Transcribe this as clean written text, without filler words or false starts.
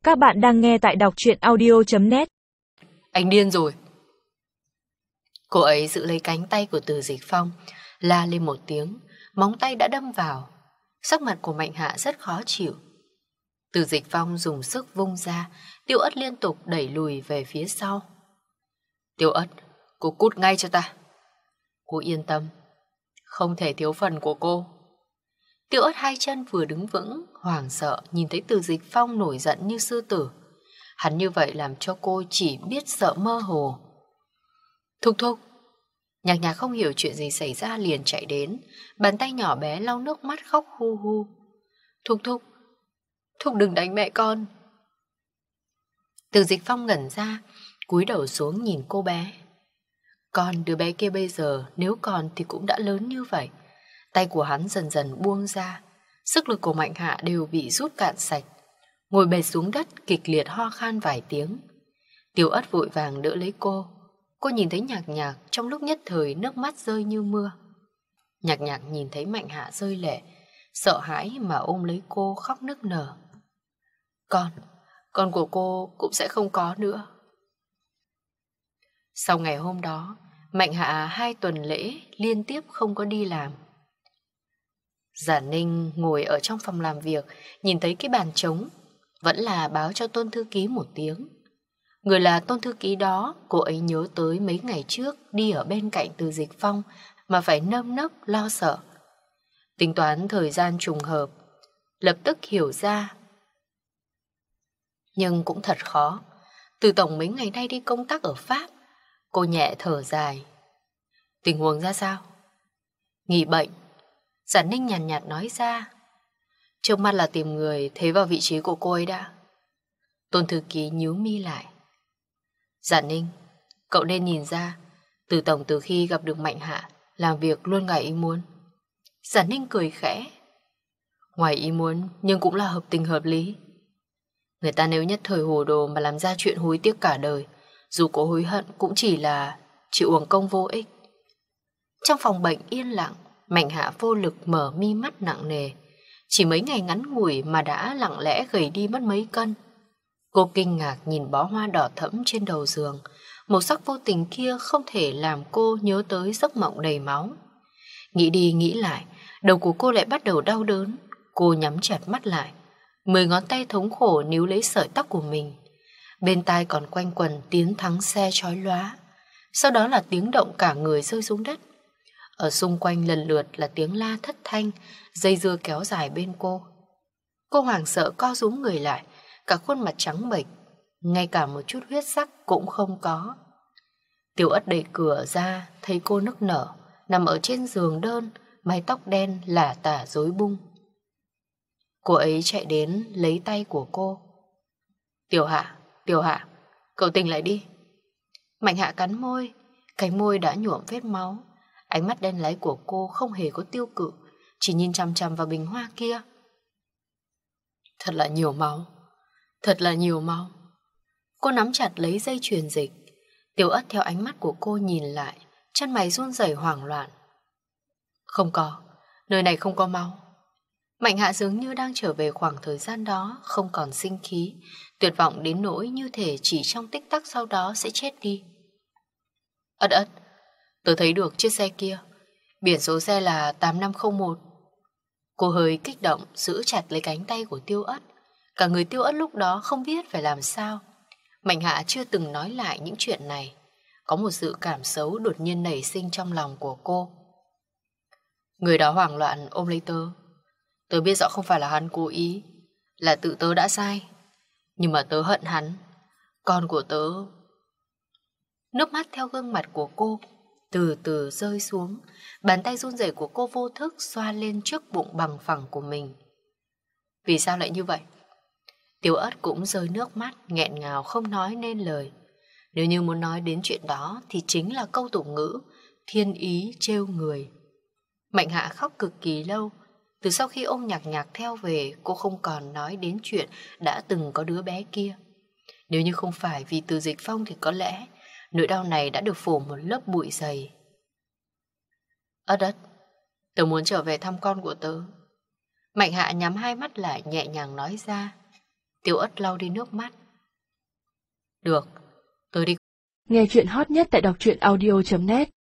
Các bạn đang nghe tại đọc truyện audio.net. Anh điên rồi. Cô ấy giữ lấy cánh tay của Từ Dịch Phong, la lên một tiếng, móng tay đã đâm vào. Sắc mặt của Mạnh Hạ rất khó chịu. Từ Dịch Phong dùng sức vung ra, Tiêu Ất liên tục đẩy lùi về phía sau. Tiêu Ất, cô cút ngay cho ta. Cô yên tâm, không thể thiếu phần của cô. Tiêu Ất hai chân vừa đứng vững, hoảng sợ nhìn thấy Từ Dịch Phong nổi giận như sư tử. Hắn như vậy làm cho cô chỉ biết sợ mơ hồ. Thúc thúc. Nhạc Nhạc không hiểu chuyện gì xảy ra liền chạy đến, bàn tay nhỏ bé lau nước mắt khóc hu hu. Thúc thúc, thúc đừng đánh mẹ con. Từ Dịch Phong ngẩn ra, cúi đầu xuống nhìn cô bé. Con đứa bé kia bây giờ nếu còn thì cũng đã lớn như vậy. Tay của hắn dần dần buông ra, sức lực của Mạnh Hạ đều bị rút cạn sạch. Ngồi bệt xuống đất kịch liệt ho khan vài tiếng. Tiêu Ất vội vàng đỡ lấy cô. Cô nhìn thấy Nhạc Nhạc trong lúc nhất thời nước mắt rơi như mưa. Nhạc Nhạc nhìn thấy Mạnh Hạ rơi lệ, sợ hãi mà ôm lấy cô khóc nức nở. Con của cô cũng sẽ không có nữa. Sau ngày hôm đó, Mạnh Hạ 2 tuần lễ liên tiếp không có đi làm. Giả Ninh ngồi ở trong phòng làm việc, nhìn thấy cái bàn trống, vẫn là báo cho Tôn thư ký một tiếng. Người là Tôn thư ký đó, cô ấy nhớ tới mấy ngày trước đi ở bên cạnh Từ Dịch Phong mà phải nơm nớp lo sợ. Tính toán thời gian trùng hợp, lập tức hiểu ra. Nhưng cũng thật khó. Từ tổng mấy ngày nay đi công tác ở Pháp, cô nhẹ thở dài. Tình huống ra sao? Nghỉ bệnh. Giả Ninh nhàn nhạt nói ra. Trước mắt là tìm người thế vào vị trí của cô ấy đã. Tôn thư ký nhíu mi lại. Giả Ninh, cậu nên nhìn ra, Từ tổng từ khi gặp được Mạnh Hạ, làm việc luôn ngoài ý muốn. Giả Ninh cười khẽ. Ngoài ý muốn, nhưng cũng là hợp tình hợp lý. Người ta nếu nhất thời hồ đồ mà làm ra chuyện hối tiếc cả đời, dù có hối hận cũng chỉ là chịu uổng công vô ích. Trong phòng bệnh yên lặng, Mạnh Hạ vô lực mở mi mắt nặng nề. Chỉ mấy ngày ngắn ngủi mà đã lặng lẽ gầy đi mất mấy cân. Cô kinh ngạc nhìn bó hoa đỏ thẫm trên đầu giường. Màu sắc vô tình kia không thể làm cô nhớ tới giấc mộng đầy máu. Nghĩ đi nghĩ lại, đầu của cô lại bắt đầu đau đớn. Cô nhắm chặt mắt lại, 10 ngón tay thống khổ níu lấy sợi tóc của mình. Bên tai còn quanh quẩn tiếng thắng xe chói lóa. Sau đó là tiếng động cả người rơi xuống đất. Ở xung quanh lần lượt là tiếng la thất thanh, dây dưa kéo dài bên cô. Cô hoảng sợ co rúm người lại, cả khuôn mặt trắng bệch, ngay cả một chút huyết sắc cũng không có. Tiêu Ất đẩy cửa ra, thấy cô nức nở, nằm ở trên giường đơn, mái tóc đen lả tả rối bung. Cô ấy chạy đến lấy tay của cô. Tiểu Hạ, cậu tỉnh lại đi. Mạnh Hạ cắn môi, cánh môi đã nhuộm vết máu. Ánh mắt đen láy của cô không hề có tiêu cự, chỉ nhìn chằm chằm vào bình hoa kia. Thật là nhiều máu, thật là nhiều máu. Cô nắm chặt lấy dây truyền dịch. Tiểu Ất theo ánh mắt của cô nhìn lại, chân mày run rẩy hoảng loạn. Không có, nơi này không có máu. Mạnh Hạ dường như đang trở về khoảng thời gian đó, không còn sinh khí, tuyệt vọng đến nỗi như thể chỉ trong tích tắc sau đó sẽ chết đi. Ất, tớ thấy được chiếc xe kia, biển số xe là 8501. Cô hơi kích động giữ chặt lấy cánh tay của Tiêu Ất. Cả người Tiêu Ất lúc đó không biết phải làm sao. Mạnh Hạ chưa từng nói lại những chuyện này. Có một sự cảm xấu đột nhiên nảy sinh trong lòng của cô. Người đó hoảng loạn ôm lấy tớ. Tớ biết rõ không phải là hắn cố ý, là tự tớ đã sai. Nhưng mà tớ hận hắn. Con của tớ. Nước mắt theo gương mặt của cô từ từ rơi xuống. Bàn tay run rẩy của cô vô thức xoa lên trước bụng bằng phẳng của mình. Vì sao lại như vậy? Tiêu Ất cũng rơi nước mắt, nghẹn ngào không nói nên lời. Nếu như muốn nói đến chuyện đó thì chính là câu tục ngữ thiên ý trêu người. Mạnh Hạ khóc cực kỳ lâu. Từ sau khi ôm Nhạc Nhạc theo về, cô không còn nói đến chuyện đã từng có đứa bé kia. Nếu như không phải vì Từ Dịch Phong thì có lẽ nỗi đau này đã được phủ một lớp bụi dày. Ất, tớ muốn trở về thăm con của tớ. Mạnh Hạ nhắm hai mắt lại nhẹ nhàng nói ra. Tiểu Ất lau đi nước mắt. Được, tôi đi. Nghe chuyện hot nhất tại đọc truyện audio.net